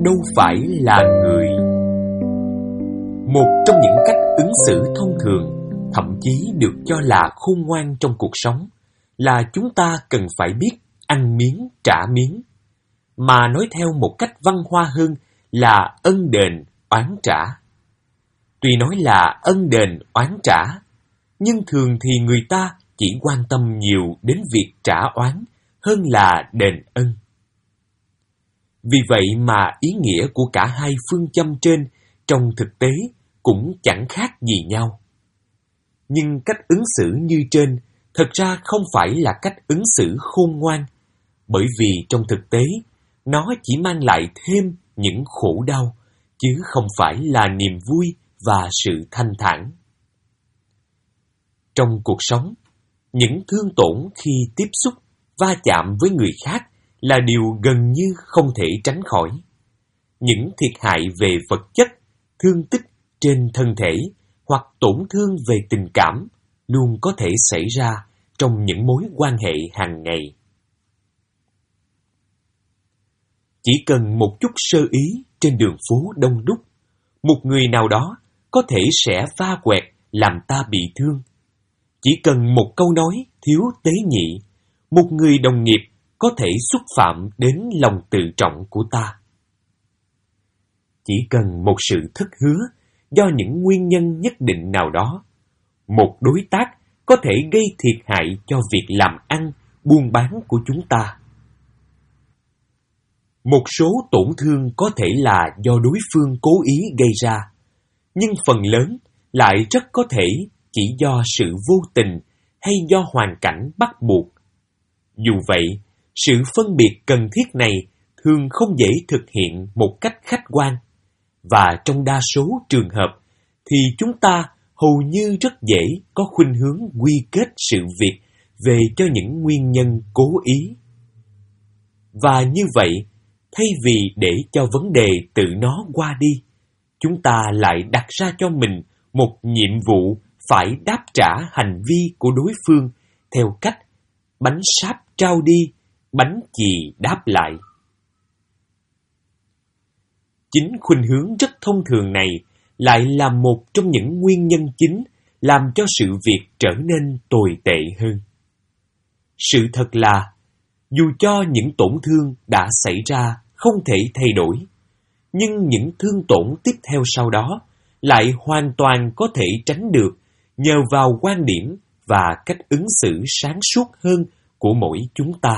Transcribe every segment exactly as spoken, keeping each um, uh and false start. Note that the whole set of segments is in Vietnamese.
đâu phải là người. Một trong những cách ứng xử thông thường, thậm chí được cho là khôn ngoan trong cuộc sống, là chúng ta cần phải biết ăn miếng trả miếng, mà nói theo một cách văn hoa hơn là ân đền oán trả. Tuy nói là ân đền oán trả, nhưng thường thì người ta chỉ quan tâm nhiều đến việc trả oán hơn là đền ân. Vì vậy mà ý nghĩa của cả hai phương châm trên trong thực tế cũng chẳng khác gì nhau. Nhưng cách ứng xử như trên thật ra không phải là cách ứng xử khôn ngoan, bởi vì trong thực tế nó chỉ mang lại thêm những khổ đau, chứ không phải là niềm vui và sự thanh thản. Trong cuộc sống, những thương tổn khi tiếp xúc, va chạm với người khác là điều gần như không thể tránh khỏi. Những thiệt hại về vật chất, thương tích trên thân thể hoặc tổn thương về tình cảm luôn có thể xảy ra trong những mối quan hệ hàng ngày. Chỉ cần một chút sơ ý trên đường phố đông đúc, một người nào đó có thể sẽ va quẹt làm ta bị thương. Chỉ cần một câu nói thiếu tế nhị, một người đồng nghiệp có thể xúc phạm đến lòng tự trọng của ta. Chỉ cần một sự thất hứa do những nguyên nhân nhất định nào đó, một đối tác có thể gây thiệt hại cho việc làm ăn, buôn bán của chúng ta. Một số tổn thương có thể là do đối phương cố ý gây ra, nhưng phần lớn lại rất có thể chỉ do sự vô tình hay do hoàn cảnh bắt buộc. Dù vậy, sự phân biệt cần thiết này thường không dễ thực hiện một cách khách quan, và trong đa số trường hợp thì chúng ta hầu như rất dễ có khuynh hướng quy kết sự việc về cho những nguyên nhân cố ý. Và như vậy, thay vì để cho vấn đề tự nó qua đi, chúng ta lại đặt ra cho mình một nhiệm vụ phải đáp trả hành vi của đối phương theo cách bánh sáp trao đi, bánh chì đáp lại. Chính khuynh hướng rất thông thường này lại là một trong những nguyên nhân chính làm cho sự việc trở nên tồi tệ hơn. Sự thật là, dù cho những tổn thương đã xảy ra không thể thay đổi, nhưng những thương tổn tiếp theo sau đó lại hoàn toàn có thể tránh được nhờ vào quan điểm và cách ứng xử sáng suốt hơn của mỗi chúng ta.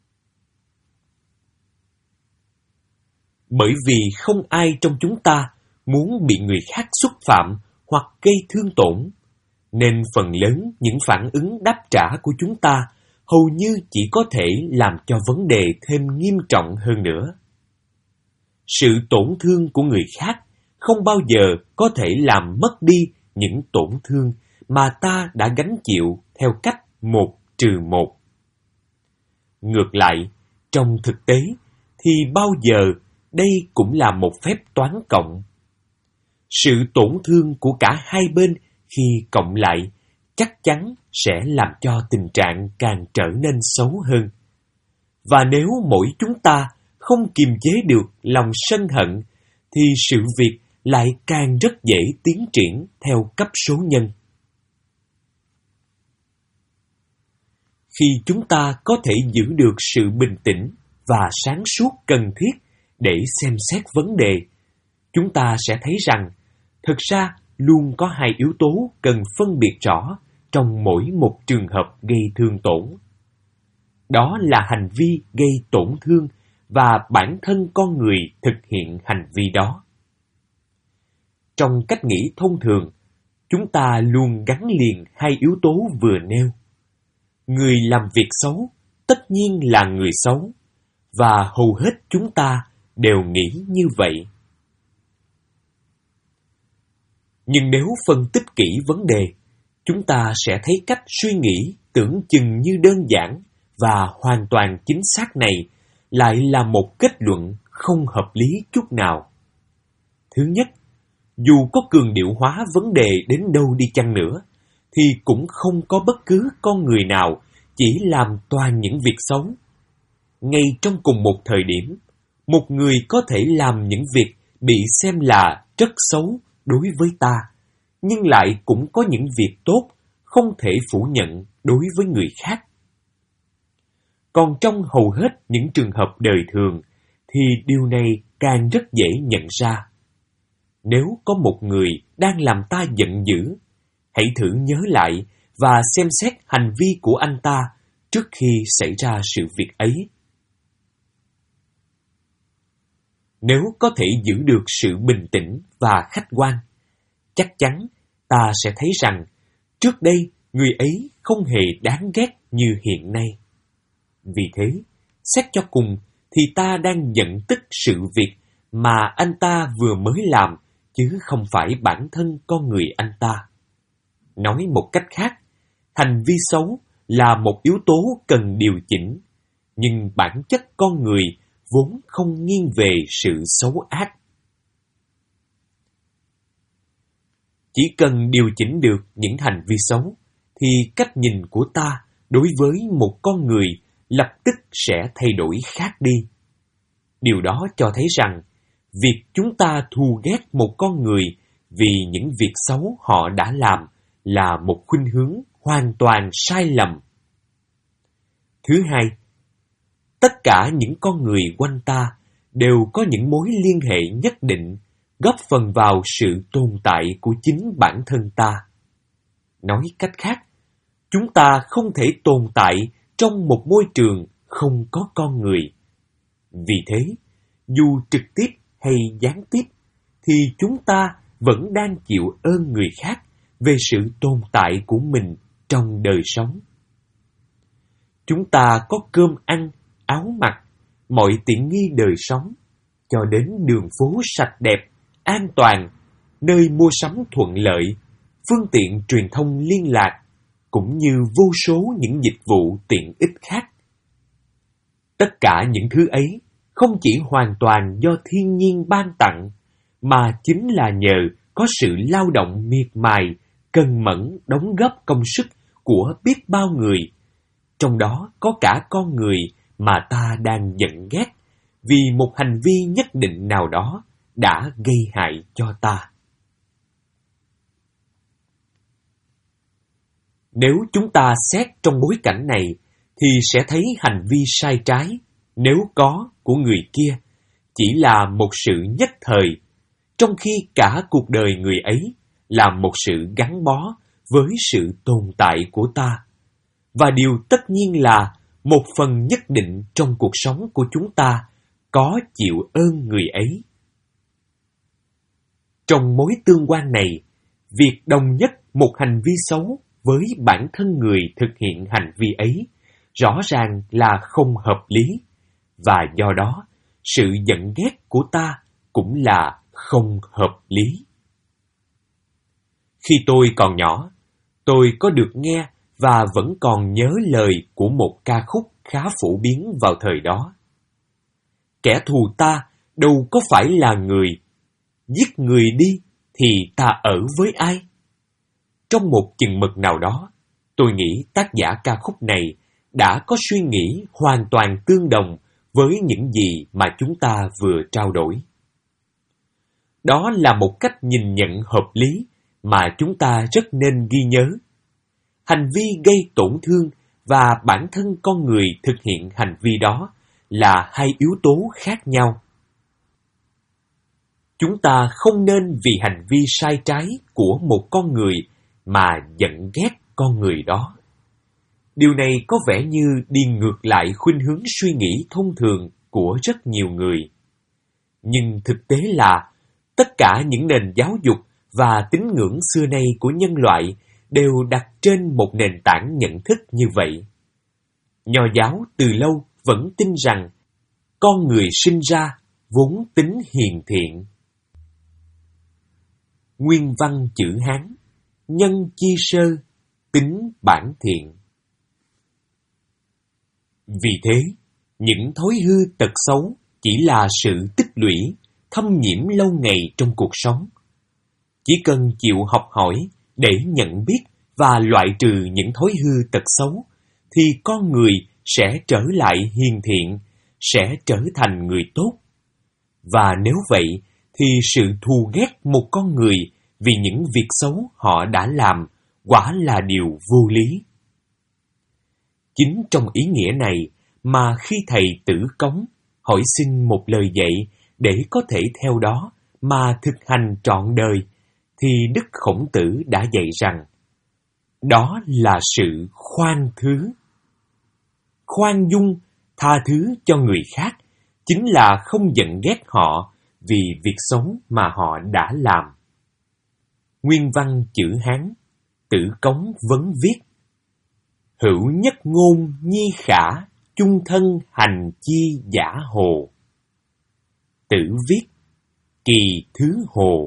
Bởi vì không ai trong chúng ta muốn bị người khác xúc phạm hoặc gây thương tổn, nên phần lớn những phản ứng đáp trả của chúng ta hầu như chỉ có thể làm cho vấn đề thêm nghiêm trọng hơn nữa. Sự tổn thương của người khác không bao giờ có thể làm mất đi những tổn thương mà ta đã gánh chịu theo cách một trừ một. Ngược lại, trong thực tế thì bao giờ đây cũng là một phép toán cộng. Sự tổn thương của cả hai bên khi cộng lại chắc chắn sẽ làm cho tình trạng càng trở nên xấu hơn. Và nếu mỗi chúng ta không kiềm chế được lòng sân hận, thì sự việc lại càng rất dễ tiến triển theo cấp số nhân. Khi chúng ta có thể giữ được sự bình tĩnh và sáng suốt cần thiết để xem xét vấn đề, chúng ta sẽ thấy rằng thực ra luôn có hai yếu tố cần phân biệt rõ trong mỗi một trường hợp gây thương tổn. Đó là hành vi gây tổn thương và bản thân con người thực hiện hành vi đó. Trong cách nghĩ thông thường, chúng ta luôn gắn liền hai yếu tố vừa nêu. Người làm việc xấu tất nhiên là người xấu, và hầu hết chúng ta đều nghĩ như vậy. Nhưng nếu phân tích kỹ vấn đề, chúng ta sẽ thấy cách suy nghĩ tưởng chừng như đơn giản và hoàn toàn chính xác này lại là một kết luận không hợp lý chút nào. Thứ nhất, dù có cường điệu hóa vấn đề đến đâu đi chăng nữa, thì cũng không có bất cứ con người nào chỉ làm toàn những việc xấu. Ngay trong cùng một thời điểm, một người có thể làm những việc bị xem là rất xấu đối với ta, nhưng lại cũng có những việc tốt không thể phủ nhận đối với người khác. Còn trong hầu hết những trường hợp đời thường, thì điều này càng rất dễ nhận ra. Nếu có một người đang làm ta giận dữ, hãy thử nhớ lại và xem xét hành vi của anh ta trước khi xảy ra sự việc ấy. Nếu có thể giữ được sự bình tĩnh và khách quan, chắc chắn ta sẽ thấy rằng trước đây người ấy không hề đáng ghét như hiện nay. Vì thế, xét cho cùng thì ta đang giận tức sự việc mà anh ta vừa mới làm, chứ không phải bản thân con người anh ta. Nói một cách khác, hành vi xấu là một yếu tố cần điều chỉnh, nhưng bản chất con người vốn không nghiêng về sự xấu ác. Chỉ cần điều chỉnh được những hành vi xấu, thì cách nhìn của ta đối với một con người lập tức sẽ thay đổi khác đi. Điều đó cho thấy rằng, việc chúng ta thù ghét một con người vì những việc xấu họ đã làm là một khuynh hướng hoàn toàn sai lầm. Thứ hai, tất cả những con người quanh ta đều có những mối liên hệ nhất định góp phần vào sự tồn tại của chính bản thân ta. Nói cách khác, chúng ta không thể tồn tại trong một môi trường không có con người. Vì thế, dù trực tiếp hay gián tiếp, thì chúng ta vẫn đang chịu ơn người khác về sự tồn tại của mình trong đời sống. Chúng ta có cơm ăn, áo mặc, mọi tiện nghi đời sống, cho đến đường phố sạch đẹp, an toàn, nơi mua sắm thuận lợi, phương tiện truyền thông liên lạc, cũng như vô số những dịch vụ tiện ích khác. Tất cả những thứ ấy không chỉ hoàn toàn do thiên nhiên ban tặng, mà chính là nhờ có sự lao động miệt mài, cần mẫn đóng góp công sức của biết bao người, trong đó có cả con người mà ta đang giận ghét vì một hành vi nhất định nào đó đã gây hại cho ta. Nếu chúng ta xét trong bối cảnh này, thì sẽ thấy hành vi sai trái, nếu có, của người kia chỉ là một sự nhất thời, trong khi cả cuộc đời người ấy là một sự gắn bó với sự tồn tại của ta. Và điều tất nhiên là một phần nhất định trong cuộc sống của chúng ta có chịu ơn người ấy. Trong mối tương quan này, việc đồng nhất một hành vi xấu với bản thân người thực hiện hành vi ấy rõ ràng là không hợp lý, và do đó sự giận ghét của ta cũng là không hợp lý. Khi tôi còn nhỏ, tôi có được nghe và vẫn còn nhớ lời của một ca khúc khá phổ biến vào thời đó. Kẻ thù ta đâu có phải là người, giết người đi thì ta ở với ai? Trong một chừng mực nào đó, tôi nghĩ tác giả ca khúc này đã có suy nghĩ hoàn toàn tương đồng với những gì mà chúng ta vừa trao đổi. Đó là một cách nhìn nhận hợp lý mà chúng ta rất nên ghi nhớ. Hành vi gây tổn thương và bản thân con người thực hiện hành vi đó là hai yếu tố khác nhau. Chúng ta không nên vì hành vi sai trái của một con người mà giận ghét con người đó. Điều này có vẻ như đi ngược lại khuynh hướng suy nghĩ thông thường của rất nhiều người. Nhưng thực tế là tất cả những nền giáo dục và tín ngưỡng xưa nay của nhân loại đều đặt trên một nền tảng nhận thức như vậy. Nho giáo từ lâu vẫn tin rằng con người sinh ra vốn tính hiền thiện. Nguyên văn chữ Hán: nhân chi sơ, tính bản thiện. Vì thế, những thói hư tật xấu chỉ là sự tích lũy, thâm nhiễm lâu ngày trong cuộc sống. Chỉ cần chịu học hỏi để nhận biết và loại trừ những thói hư tật xấu, thì con người sẽ trở lại hiền thiện, sẽ trở thành người tốt Và nếu vậy, thì sự thù ghét một con người vì những việc xấu họ đã làm quả là điều vô lý. Chính trong ý nghĩa này mà khi thầy Tử Cống hỏi xin một lời dạy để có thể theo đó mà thực hành trọn đời, thì Đức Khổng Tử đã dạy rằng đó là sự khoan thứ. Khoan dung, tha thứ cho người khác chính là không giận ghét họ vì việc xấu mà họ đã làm. Nguyên văn chữ Hán, Tử Cống vấn viết: Hữu nhất ngôn nhi khả, chung thân hành chi giả hồ. Tử viết: Kỳ thứ hồ.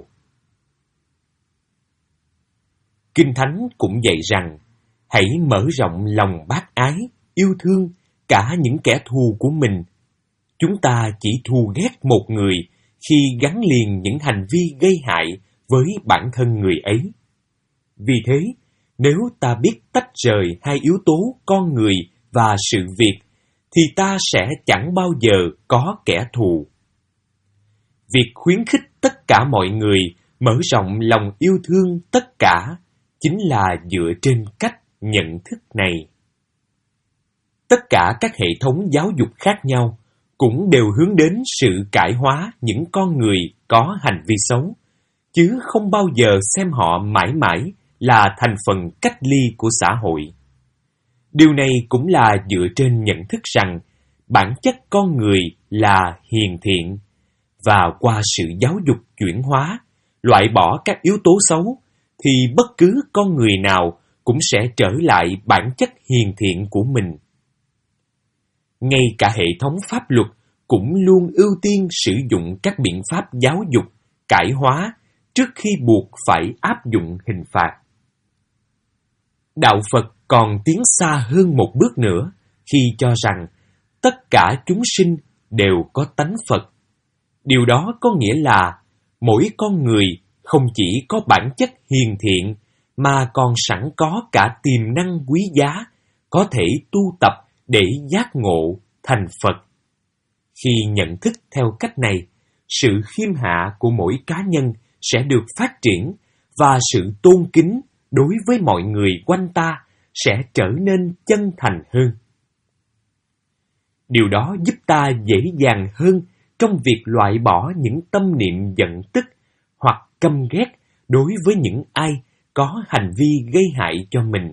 Kinh Thánh cũng dạy rằng hãy mở rộng lòng bác ái, yêu thương cả những kẻ thù của mình. Chúng ta chỉ thù ghét một người khi gắn liền những hành vi gây hại với bản thân người ấy. Vì thế, nếu ta biết tách rời hai yếu tố con người và sự việc, thì ta sẽ chẳng bao giờ có kẻ thù. Việc khuyến khích tất cả mọi người mở rộng lòng yêu thương tất cả chính là dựa trên cách nhận thức này. Tất cả các hệ thống giáo dục khác nhau cũng đều hướng đến sự cải hóa những con người có hành vi xấu, chứ không bao giờ xem họ mãi mãi là thành phần cách ly của xã hội. Điều này cũng là dựa trên nhận thức rằng bản chất con người là hiền thiện, và qua sự giáo dục chuyển hóa, loại bỏ các yếu tố xấu, thì bất cứ con người nào cũng sẽ trở lại bản chất hiền thiện của mình. Ngay cả hệ thống pháp luật cũng luôn ưu tiên sử dụng các biện pháp giáo dục, cải hóa trước khi buộc phải áp dụng hình phạt. Đạo Phật còn tiến xa hơn một bước nữa khi cho rằng tất cả chúng sinh đều có tánh Phật. Điều đó có nghĩa là mỗi con người không chỉ có bản chất hiền thiện mà còn sẵn có cả tiềm năng quý giá có thể tu tập để giác ngộ thành Phật. Khi nhận thức theo cách này, sự khiêm hạ của mỗi cá nhân sẽ được phát triển và sự tôn kính đối với mọi người quanh ta sẽ trở nên chân thành hơn. Điều đó giúp ta dễ dàng hơn trong việc loại bỏ những tâm niệm giận tức hoặc căm ghét đối với những ai có hành vi gây hại cho mình.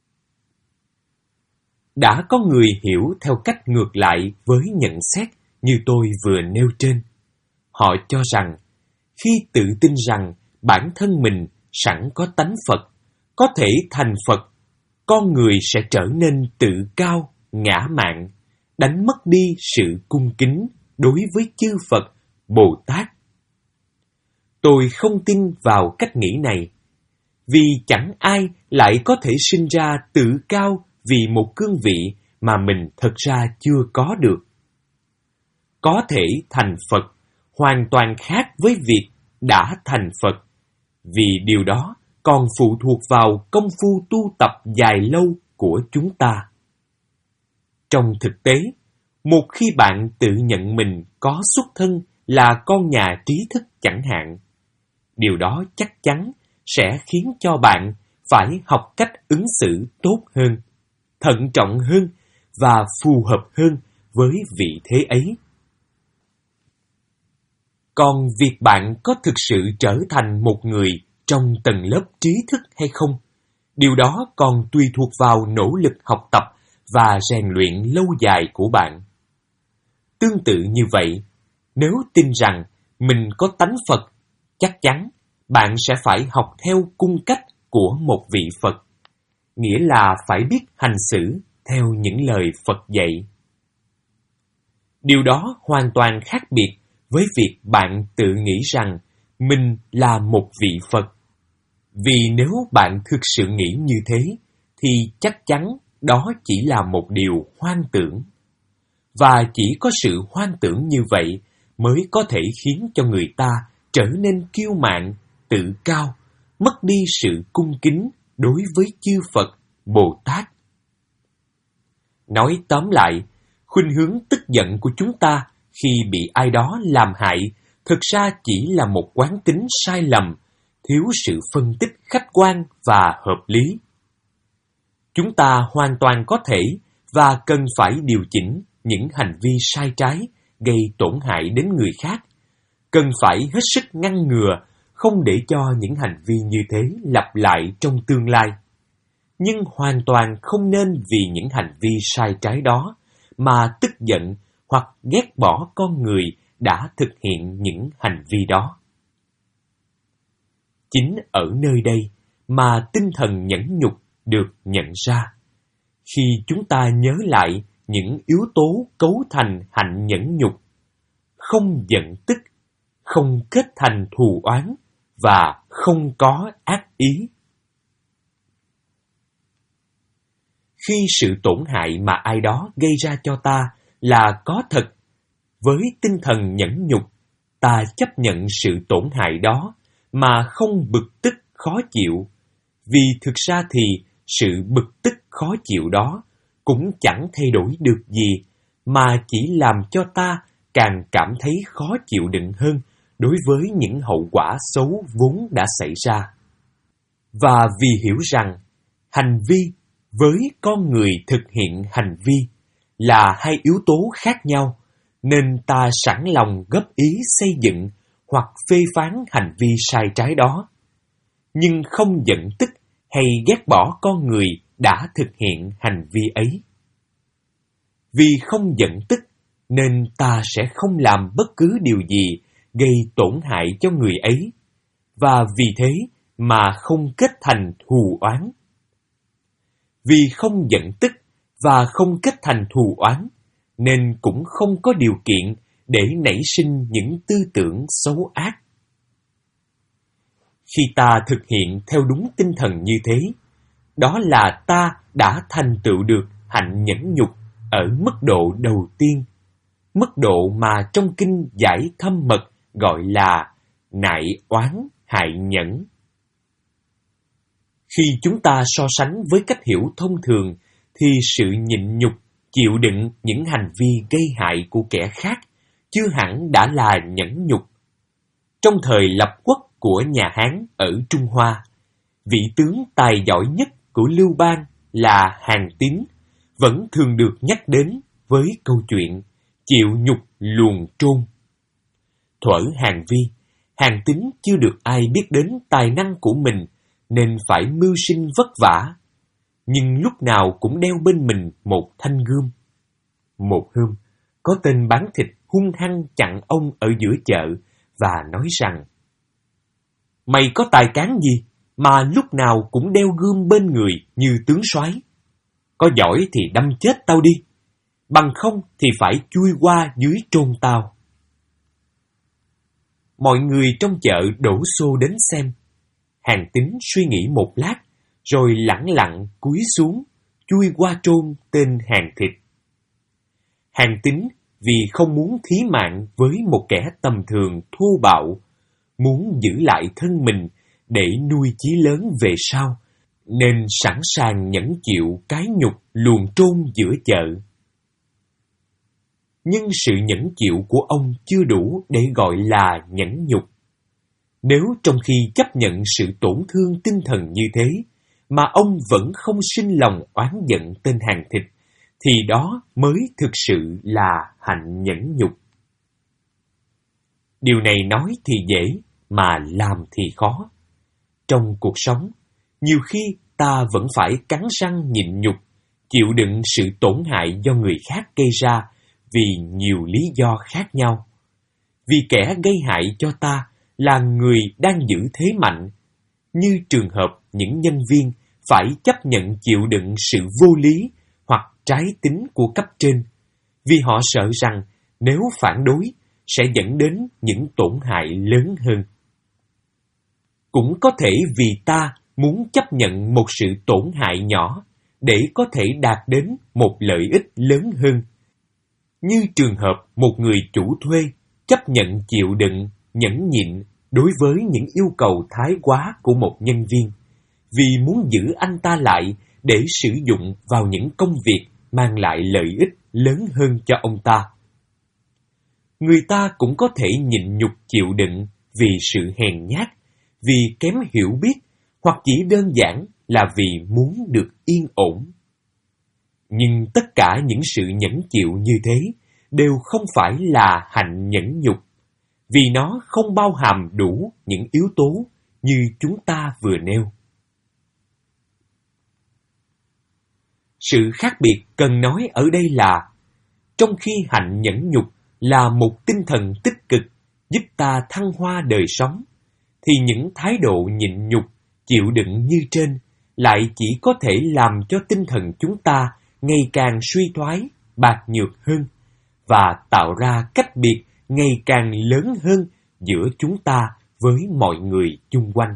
Đã có người hiểu theo cách ngược lại với nhận xét như tôi vừa nêu trên. Họ cho rằng khi tự tin rằng bản thân mình sẵn có tánh Phật, có thể thành Phật, con người sẽ trở nên tự cao, ngã mạn, đánh mất đi sự cung kính đối với chư Phật, Bồ Tát. Tôi không tin vào cách nghĩ này, vì chẳng ai lại có thể sinh ra tự cao vì một cương vị mà mình thật ra chưa có được. Có thể thành Phật hoàn toàn khác với việc đã thành Phật, vì điều đó còn phụ thuộc vào công phu tu tập dài lâu của chúng ta. Trong thực tế, một khi bạn tự nhận mình có xuất thân là con nhà trí thức chẳng hạn, điều đó chắc chắn sẽ khiến cho bạn phải học cách ứng xử tốt hơn, thận trọng hơn và phù hợp hơn với vị thế ấy. Còn việc bạn có thực sự trở thành một người trong tầng lớp trí thức hay không, điều đó còn tùy thuộc vào nỗ lực học tập và rèn luyện lâu dài của bạn. Tương tự như vậy, nếu tin rằng mình có tánh Phật, chắc chắn bạn sẽ phải học theo cung cách của một vị Phật, nghĩa là phải biết hành xử theo những lời Phật dạy. Điều đó hoàn toàn khác biệt với việc bạn tự nghĩ rằng mình là một vị Phật. Vì nếu bạn thực sự nghĩ như thế, thì chắc chắn đó chỉ là một điều hoang tưởng. Và chỉ có sự hoang tưởng như vậy mới có thể khiến cho người ta trở nên kiêu mạn, tự cao, mất đi sự cung kính đối với chư Phật, Bồ Tát. Nói tóm lại, khuynh hướng tức giận của chúng ta Khi bị ai đó làm hại, thực ra chỉ là một quán tính sai lầm, thiếu sự phân tích khách quan và hợp lý. Chúng ta hoàn toàn có thể và cần phải điều chỉnh những hành vi sai trái gây tổn hại đến người khác, cần phải hết sức ngăn ngừa, không để cho những hành vi như thế lặp lại trong tương lai. Nhưng hoàn toàn không nên vì những hành vi sai trái đó mà tức giận hoặc ghét bỏ con người đã thực hiện những hành vi đó. Chính ở nơi đây mà tinh thần nhẫn nhục được nhận ra. Khi chúng ta nhớ lại những yếu tố cấu thành hạnh nhẫn nhục, không giận tức, không kết thành thù oán và không có ác ý. Khi sự tổn hại mà ai đó gây ra cho ta là có thật, với tinh thần nhẫn nhục, ta chấp nhận sự tổn hại đó mà không bực tức khó chịu, vì thực ra thì sự bực tức khó chịu đó cũng chẳng thay đổi được gì, mà chỉ làm cho ta càng cảm thấy khó chịu đựng hơn đối với những hậu quả xấu vốn đã xảy ra. Và vì hiểu rằng hành vi với con người thực hiện hành vi là hai yếu tố khác nhau, nên ta sẵn lòng góp ý xây dựng hoặc phê phán hành vi sai trái đó, nhưng không giận tức hay ghét bỏ con người đã thực hiện hành vi ấy. Vì không giận tức nên ta sẽ không làm bất cứ điều gì gây tổn hại cho người ấy, và vì thế mà không kết thành thù oán. Vì không giận tức và không kết thành thù oán, nên cũng không có điều kiện để nảy sinh những tư tưởng xấu ác. Khi ta thực hiện theo đúng tinh thần như thế, đó là ta đã thành tựu được hạnh nhẫn nhục ở mức độ đầu tiên, mức độ mà trong kinh giải thâm mật gọi là nại oán hại nhẫn. Khi chúng ta so sánh với cách hiểu thông thường, thì sự nhịn nhục, chịu đựng những hành vi gây hại của kẻ khác chưa hẳn đã là nhẫn nhục. Trong thời lập quốc của nhà Hán ở Trung Hoa, vị tướng tài giỏi nhất của Lưu Bang là Hàn Tín vẫn thường được nhắc đến với câu chuyện chịu nhục luồn trôn. Thuở Hàn Vi, Hàn Tín chưa được ai biết đến tài năng của mình nên phải mưu sinh vất vả, nhưng lúc nào cũng đeo bên mình một thanh gươm. Một hôm, có tên bán thịt hung hăng chặn ông ở giữa chợ và nói rằng: "Mày có tài cán gì mà lúc nào cũng đeo gươm bên người như tướng soái? Có giỏi thì đâm chết tao đi, bằng không thì phải chui qua dưới trôn tao." Mọi người trong chợ đổ xô đến xem. Hàn Tín suy nghĩ một lát, rồi lẳng lặng cúi xuống, chui qua trôn tên Hàn Thịt. Hàn Tín vì không muốn thí mạng với một kẻ tầm thường thô bạo, muốn giữ lại thân mình để nuôi chí lớn về sau, nên sẵn sàng nhẫn chịu cái nhục luồn trôn giữa chợ. Nhưng sự nhẫn chịu của ông chưa đủ để gọi là nhẫn nhục. Nếu trong khi chấp nhận sự tổn thương tinh thần như thế, mà ông vẫn không sinh lòng oán giận tên Hàn Thịt, thì đó mới thực sự là hạnh nhẫn nhục. Điều này nói thì dễ, mà làm thì khó. Trong cuộc sống, nhiều khi ta vẫn phải cắn răng nhịn nhục, chịu đựng sự tổn hại do người khác gây ra vì nhiều lý do khác nhau. Vì kẻ gây hại cho ta là người đang giữ thế mạnh, như trường hợp những nhân viên phải chấp nhận chịu đựng sự vô lý hoặc trái tính của cấp trên, vì họ sợ rằng nếu phản đối sẽ dẫn đến những tổn hại lớn hơn. Cũng có thể vì ta muốn chấp nhận một sự tổn hại nhỏ để có thể đạt đến một lợi ích lớn hơn, như trường hợp một người chủ thuê chấp nhận chịu đựng, nhẫn nhịn đối với những yêu cầu thái quá của một nhân viên, vì muốn giữ anh ta lại để sử dụng vào những công việc mang lại lợi ích lớn hơn cho ông ta. người ta cũng có thể nhịn nhục chịu đựng vì sự hèn nhát, vì kém hiểu biết, hoặc chỉ đơn giản là vì muốn được yên ổn. Nhưng tất cả những sự nhẫn chịu như thế đều không phải là hạnh nhẫn nhục, vì nó không bao hàm đủ những yếu tố như chúng ta vừa nêu. Sự khác biệt cần nói ở đây là, trong khi hạnh nhẫn nhục là một tinh thần tích cực giúp ta thăng hoa đời sống, thì những thái độ nhịn nhục, chịu đựng như trên lại chỉ có thể làm cho tinh thần chúng ta ngày càng suy thoái, bạc nhược hơn, và tạo ra cách biệt ngày càng lớn hơn giữa chúng ta với mọi người chung quanh.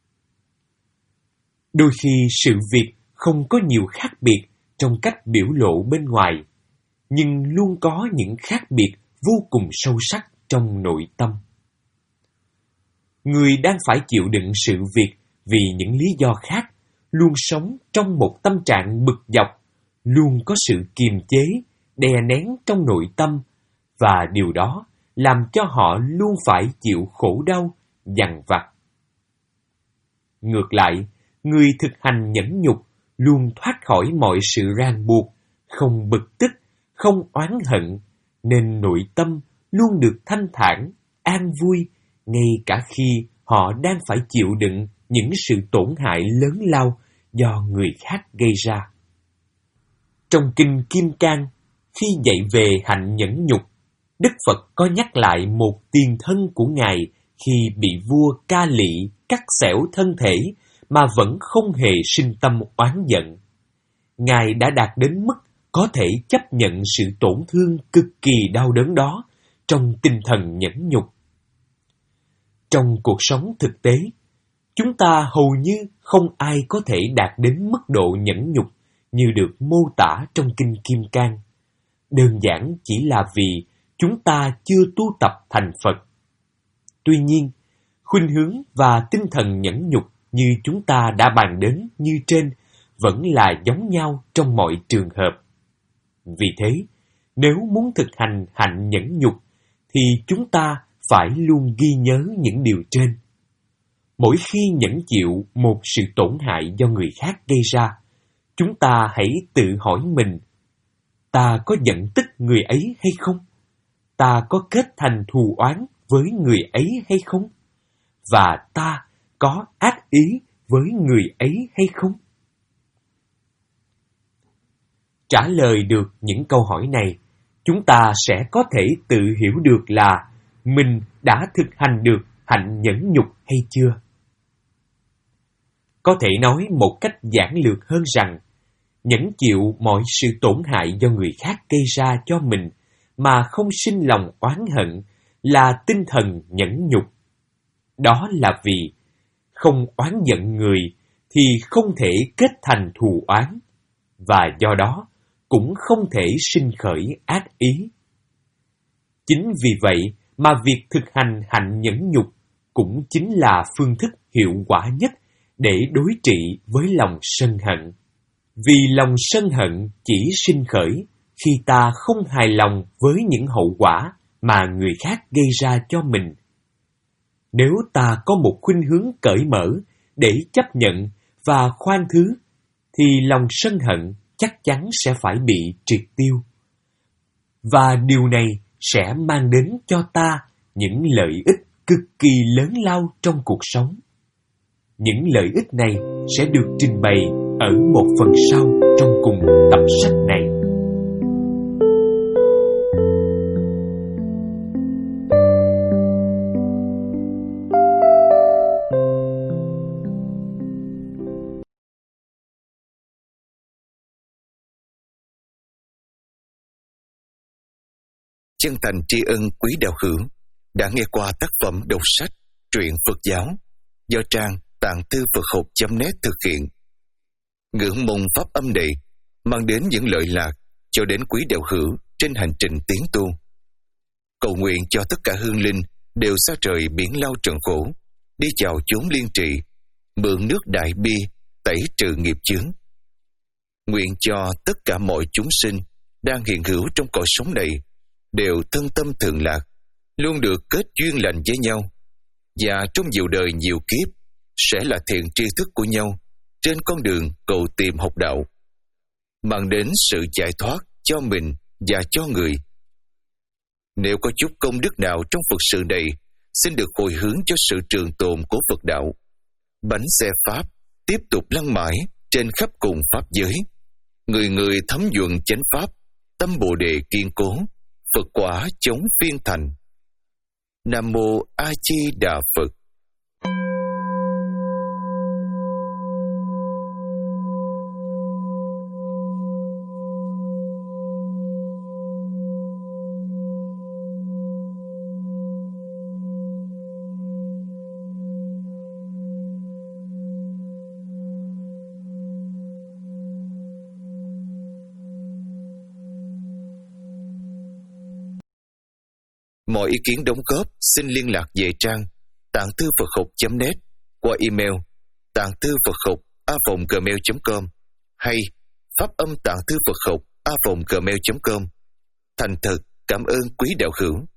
Đôi khi sự việc không có nhiều khác biệt trong cách biểu lộ bên ngoài, nhưng luôn có những khác biệt vô cùng sâu sắc trong nội tâm. Người đang phải chịu đựng sự việc vì những lý do khác, luôn sống trong một tâm trạng bực dọc, luôn có sự kiềm chế, đè nén trong nội tâm, và điều đó làm cho họ luôn phải chịu khổ đau, dằn vặt. Ngược lại, người thực hành nhẫn nhục luôn thoát khỏi mọi sự ràng buộc, không bực tức, không oán hận, nên nội tâm luôn được thanh thản, an vui, ngay cả khi họ đang phải chịu đựng những sự tổn hại lớn lao do người khác gây ra. Trong Kinh Kim Cang, khi dạy về hạnh nhẫn nhục, Đức Phật có nhắc lại một tiền thân của Ngài khi bị vua Ca Lị cắt xẻo thân thể mà vẫn không hề sinh tâm oán giận. Ngài đã đạt đến mức có thể chấp nhận sự tổn thương cực kỳ đau đớn đó trong tinh thần nhẫn nhục. Trong cuộc sống thực tế, chúng ta hầu như không ai có thể đạt đến mức độ nhẫn nhục như được mô tả trong Kinh Kim Cang. Đơn giản chỉ là vì chúng ta chưa tu tập thành Phật. Tuy nhiên, khuynh hướng và tinh thần nhẫn nhục như chúng ta đã bàn đến như trên vẫn là giống nhau trong mọi trường hợp. Vì thế, nếu muốn thực hành hạnh nhẫn nhục, thì chúng ta phải luôn ghi nhớ những điều trên. Mỗi khi nhẫn chịu một sự tổn hại do người khác gây ra, chúng ta hãy tự hỏi mình, ta có giận tức người ấy hay không? Ta có kết thành thù oán với người ấy hay không? Và ta có ác ý với người ấy hay không? Trả lời được những câu hỏi này, chúng ta sẽ có thể tự hiểu được là mình đã thực hành được hạnh nhẫn nhục hay chưa. Có thể nói một cách giản lược hơn rằng, nhẫn chịu mọi sự tổn hại do người khác gây ra cho mình mà không sinh lòng oán hận là tinh thần nhẫn nhục. Đó là vì không oán giận người thì không thể kết thành thù oán, và do đó cũng không thể sinh khởi ác ý. Chính vì vậy mà việc thực hành hạnh nhẫn nhục cũng chính là phương thức hiệu quả nhất để đối trị với lòng sân hận. Vì lòng sân hận chỉ sinh khởi khi ta không hài lòng với những hậu quả mà người khác gây ra cho mình. Nếu ta có một khuynh hướng cởi mở để chấp nhận và khoan thứ, thì lòng sân hận chắc chắn sẽ phải bị triệt tiêu. Và điều này sẽ mang đến cho ta những lợi ích cực kỳ lớn lao trong cuộc sống. Những lợi ích này sẽ được trình bày ở một phần sau trong cùng tập sách này. Chân thành tri ân quý đạo hữu đã nghe qua tác phẩm đọc sách Truyện Phật giáo do trang tạng thư Phật học chấm net thực hiện. Ngưỡng mong pháp âm này mang đến những lợi lạc cho đến quý đạo hữu trên hành trình tiến tu. Cầu nguyện cho tất cả hương linh đều xa trời biển lao trần khổ, đi chào chốn liên trị, mượn nước đại bi tẩy trừ nghiệp chướng. Nguyện cho tất cả mọi chúng sinh đang hiện hữu trong cõi sống này đều thân tâm thường lạc, luôn được kết duyên lành với nhau, và trong nhiều đời nhiều kiếp sẽ là thiện tri thức của nhau trên con đường cầu tìm học đạo, mang đến sự giải thoát cho mình và cho người. Nếu có chút công đức nào trong Phật sự này, xin được hồi hướng cho sự trường tồn của Phật đạo. Bánh xe Pháp tiếp tục lăn mãi trên khắp cùng Pháp giới. Người người thấm nhuận chánh Pháp, tâm Bồ Đề kiên cố, Phật quả chống phiên thành. Nam Mô A Di Đà Phật. Mọi ý kiến đóng góp xin liên lạc về trang tạng thư Phật học chấm net qua email tạng thư Phật học a vòng gmail chấm com hay pháp âm tạng thư Phật học a vòng gmail chấm com. Thành thật cảm ơn quý đạo hữu.